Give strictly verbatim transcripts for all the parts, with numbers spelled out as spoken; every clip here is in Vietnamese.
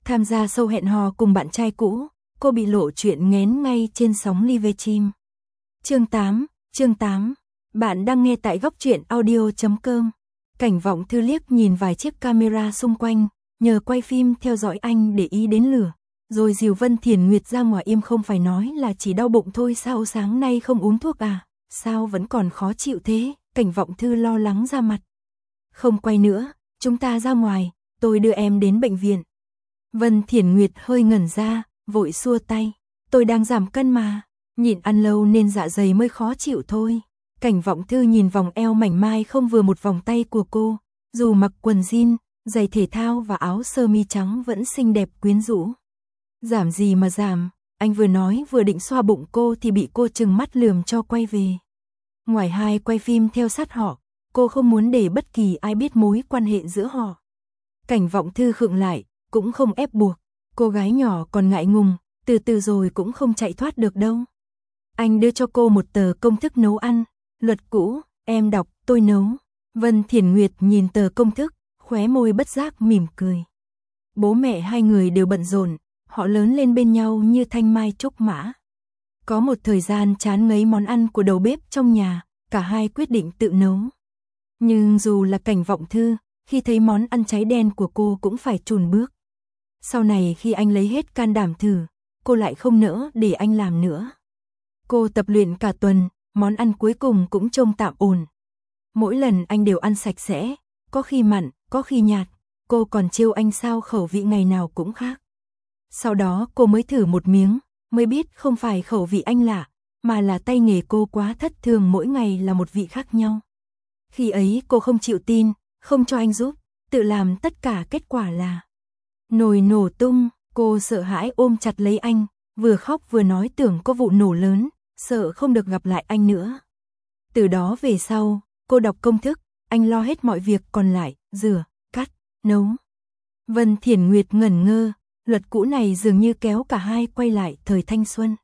Tham gia show hẹn hò cùng bạn trai cũ, cô bị lộ chuyện nghén ngay trên sóng live stream. Chương tám, chương tám. Bạn đang nghe tại góc truyện audio chấm com. Cảnh Vọng Thư liếc nhìn vài chiếc camera xung quanh, nhờ quay phim theo dõi anh để ý đến lửa. Rồi dìu Vân Thiển Nguyệt ra ngoài. Im không phải nói là chỉ đau bụng thôi sao, sáng nay không uống thuốc à, sao vẫn còn khó chịu thế? Cảnh Vọng Thư lo lắng ra mặt. Không quay nữa, chúng ta ra ngoài, tôi đưa em đến bệnh viện. Vân Thiển Nguyệt hơi ngẩn ra, vội xua tay. Tôi đang giảm cân mà, nhịn ăn lâu nên dạ dày mới khó chịu thôi. Cảnh Vọng Thư nhìn vòng eo mảnh mai không vừa một vòng tay của cô, dù mặc quần jean, giày thể thao và áo sơ mi trắng vẫn xinh đẹp quyến rũ. Giảm gì mà giảm, anh vừa nói vừa định xoa bụng cô thì bị cô trừng mắt lườm cho quay về. Ngoài hai quay phim theo sát họ, cô không muốn để bất kỳ ai biết mối quan hệ giữa họ. Cảnh Vọng Thư khựng lại, cũng không ép buộc, cô gái nhỏ còn ngại ngùng, từ từ rồi cũng không chạy thoát được đâu. Anh đưa cho cô một tờ công thức nấu ăn, luật cũ, em đọc, tôi nấu. Vân Thiển Nguyệt nhìn tờ công thức, khóe môi bất giác mỉm cười. Bố mẹ hai người đều bận rộn, họ lớn lên bên nhau như thanh mai trúc mã. Có một thời gian chán ngấy món ăn của đầu bếp trong nhà, cả hai quyết định tự nấu. Nhưng dù là Cảnh Vọng Thư, khi thấy món ăn cháy đen của cô cũng phải chùn bước. Sau này khi anh lấy hết can đảm thử, cô lại không nỡ để anh làm nữa. Cô tập luyện cả tuần, món ăn cuối cùng cũng trông tạm ổn. Mỗi lần anh đều ăn sạch sẽ, có khi mặn, có khi nhạt, cô còn trêu anh sao khẩu vị ngày nào cũng khác. Sau đó cô mới thử một miếng, mới biết không phải khẩu vị anh lạ, mà là tay nghề cô quá thất thường, mỗi ngày là một vị khác nhau. Khi ấy cô không chịu tin, không cho anh giúp, tự làm tất cả, kết quả là nồi nổ tung. Cô sợ hãi ôm chặt lấy anh, vừa khóc vừa nói tưởng có vụ nổ lớn, sợ không được gặp lại anh nữa. Từ đó về sau, cô đọc công thức, anh lo hết mọi việc còn lại, rửa, cắt, nấu. Vân Thiển Nguyệt ngẩn ngơ, luật cũ này dường như kéo cả hai quay lại thời thanh xuân.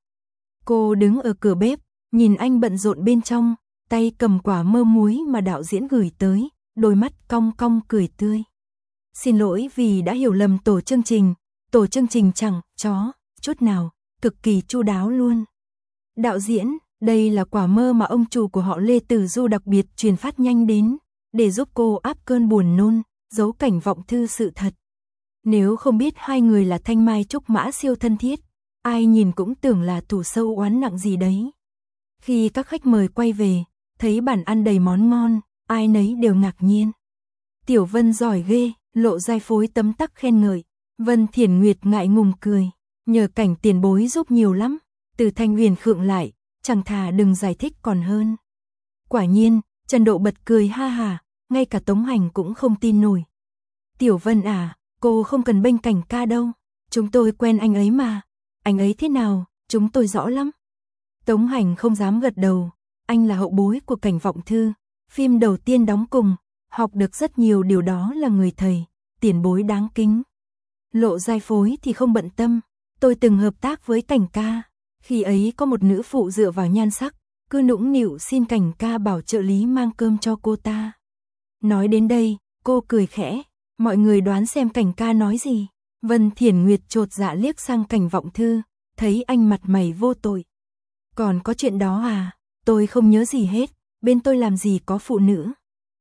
Cô đứng ở cửa bếp, nhìn anh bận rộn bên trong, tay cầm quả mơ muối mà đạo diễn gửi tới, đôi mắt cong cong cười tươi. Xin lỗi vì đã hiểu lầm tổ chương trình, tổ chương trình chẳng chó chút nào, cực kỳ chu đáo luôn. Đạo diễn, đây là quả mơ mà ông chủ của họ Lê Tử Du đặc biệt truyền phát nhanh đến, để giúp cô áp cơn buồn nôn, giấu Cảnh Vọng Thư sự thật. Nếu không biết hai người là thanh mai trúc mã siêu thân thiết, ai nhìn cũng tưởng là thủ sâu oán nặng gì đấy. Khi các khách mời quay về, thấy bàn ăn đầy món ngon, ai nấy đều ngạc nhiên. Tiểu Vân giỏi ghê, Lộ Giai phối tấm tắc khen ngợi. Vân Thiển Nguyệt ngại ngùng cười, nhờ Cảnh tiền bối giúp nhiều lắm. Từ Thanh Huyền khựng lại, chẳng thà đừng giải thích còn hơn. Quả nhiên, Trần Độ bật cười ha hà, ngay cả Tống Hành cũng không tin nổi. Tiểu Vân à, cô không cần bênh Cảnh ca đâu, chúng tôi quen anh ấy mà. Anh ấy thế nào, chúng tôi rõ lắm. Tống Hành không dám gật đầu, anh là hậu bối của Cảnh Vọng Thư, phim đầu tiên đóng cùng, học được rất nhiều điều, đó là người thầy, tiền bối đáng kính. Lộ Giai phối thì không bận tâm, tôi từng hợp tác với Cảnh ca, khi ấy có một nữ phụ dựa vào nhan sắc, cứ nũng nịu xin Cảnh ca bảo trợ lý mang cơm cho cô ta. Nói đến đây, cô cười khẽ, mọi người đoán xem Cảnh ca nói gì. Vân Thiển Nguyệt chột dạ liếc sang Cảnh Vọng Thư, thấy anh mặt mày vô tội. Còn có chuyện đó à, tôi không nhớ gì hết, bên tôi làm gì có phụ nữ.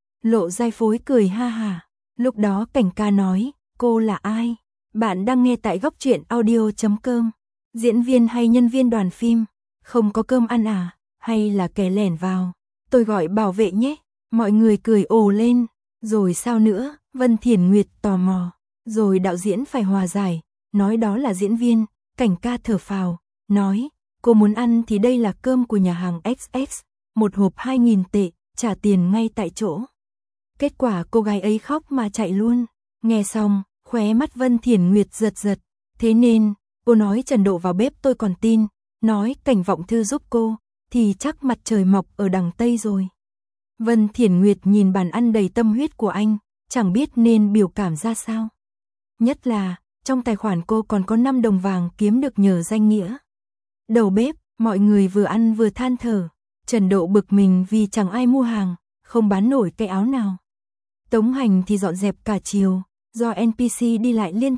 Lộ Giai phối cười ha hà, lúc đó Cảnh ca nói, cô là ai? Bạn đang nghe tại góc truyện audio chấm com. Diễn viên hay nhân viên đoàn phim, không có cơm ăn à, hay là kẻ lẻn vào? Tôi gọi bảo vệ nhé. Mọi người cười ồ lên. Rồi sao nữa? Vân Thiển Nguyệt tò mò. Rồi đạo diễn phải hòa giải, nói đó là diễn viên. Cảnh ca thở phào, nói, cô muốn ăn thì đây là cơm của nhà hàng ích ích, một hộp hai nghìn tệ, trả tiền ngay tại chỗ. Kết quả cô gái ấy khóc mà chạy luôn. Nghe xong, khóe mắt Vân Thiển Nguyệt giật giật. Thế nên, cô nói Trần Độ vào bếp tôi còn tin, nói Cảnh Vọng Thư giúp cô, thì chắc mặt trời mọc ở đằng Tây rồi. Vân Thiển Nguyệt nhìn bàn ăn đầy tâm huyết của anh, chẳng biết nên biểu cảm ra sao. Nhất là, trong tài khoản cô còn có năm đồng vàng kiếm được nhờ danh nghĩa. Đầu bếp, mọi người vừa ăn vừa than thở. Trần Độ bực mình vì chẳng ai mua hàng, không bán nổi cái áo nào. Tống Hành thì dọn dẹp cả chiều, do en pê xê đi lại liên tục,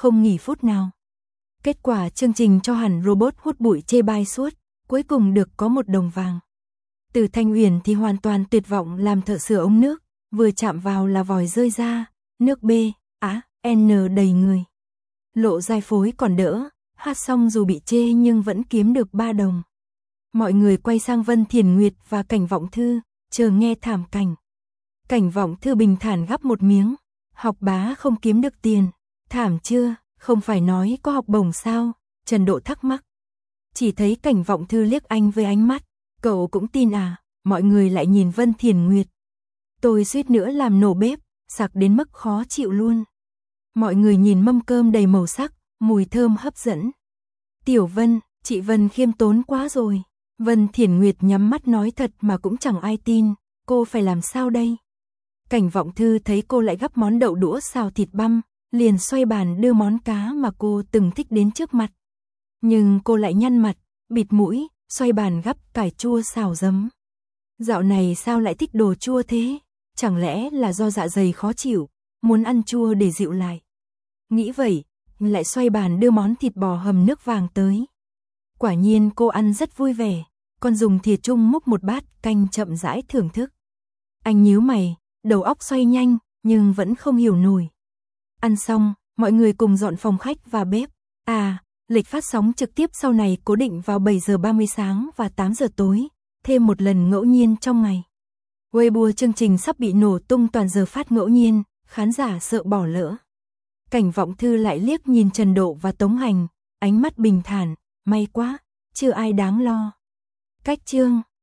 không nghỉ phút nào. Kết quả chương trình cho hẳn robot hút bụi chê bai suốt, cuối cùng được có một đồng vàng. Từ Thanh Uyển thì hoàn toàn tuyệt vọng làm thợ sửa ống nước, vừa chạm vào là vòi rơi ra, nước B, á, N đầy người. Lộ Giai phối còn đỡ, hát xong dù bị chê nhưng vẫn kiếm được ba đồng. Mọi người quay sang Vân Thiền Nguyệt và Cảnh Vọng Thư, chờ nghe thảm cảnh. Cảnh Vọng Thư bình thản gắp một miếng, học bá không kiếm được tiền, thảm chưa, không phải nói có học bổng sao, Trần Độ thắc mắc. Chỉ thấy Cảnh Vọng Thư liếc anh với ánh mắt, cậu cũng tin à, mọi người lại nhìn Vân Thiền Nguyệt. Tôi suýt nữa làm nổ bếp, sặc đến mức khó chịu luôn. Mọi người nhìn mâm cơm đầy màu sắc, mùi thơm hấp dẫn. Tiểu Vân, chị Vân khiêm tốn quá rồi. Vân Thiền Nguyệt nhắm mắt nói thật mà cũng chẳng ai tin, cô phải làm sao đây? Cảnh Vọng Thư thấy cô lại gắp món đậu đũa xào thịt băm, liền xoay bàn đưa món cá mà cô từng thích đến trước mặt. Nhưng cô lại nhăn mặt, bịt mũi, xoay bàn gắp cải chua xào giấm. Dạo này sao lại thích đồ chua thế? Chẳng lẽ là do dạ dày khó chịu, muốn ăn chua để dịu lại? Nghĩ vậy, lại xoay bàn đưa món thịt bò hầm nước vàng tới. Quả nhiên cô ăn rất vui vẻ, còn dùng thìa chung múc một bát canh chậm rãi thưởng thức. Anh nhíu mày, đầu óc xoay nhanh, nhưng vẫn không hiểu nổi. Ăn xong, mọi người cùng dọn phòng khách và bếp. À, lịch phát sóng trực tiếp sau này cố định vào bảy giờ ba mươi sáng và tám giờ tối, thêm một lần ngẫu nhiên trong ngày. Weibo chương trình sắp bị nổ tung toàn giờ phát ngẫu nhiên, khán giả sợ bỏ lỡ. Cảnh Vọng Thư lại liếc nhìn Trần Độ và Tống Hành, ánh mắt bình thản, may quá, chưa ai đáng lo. Cách chương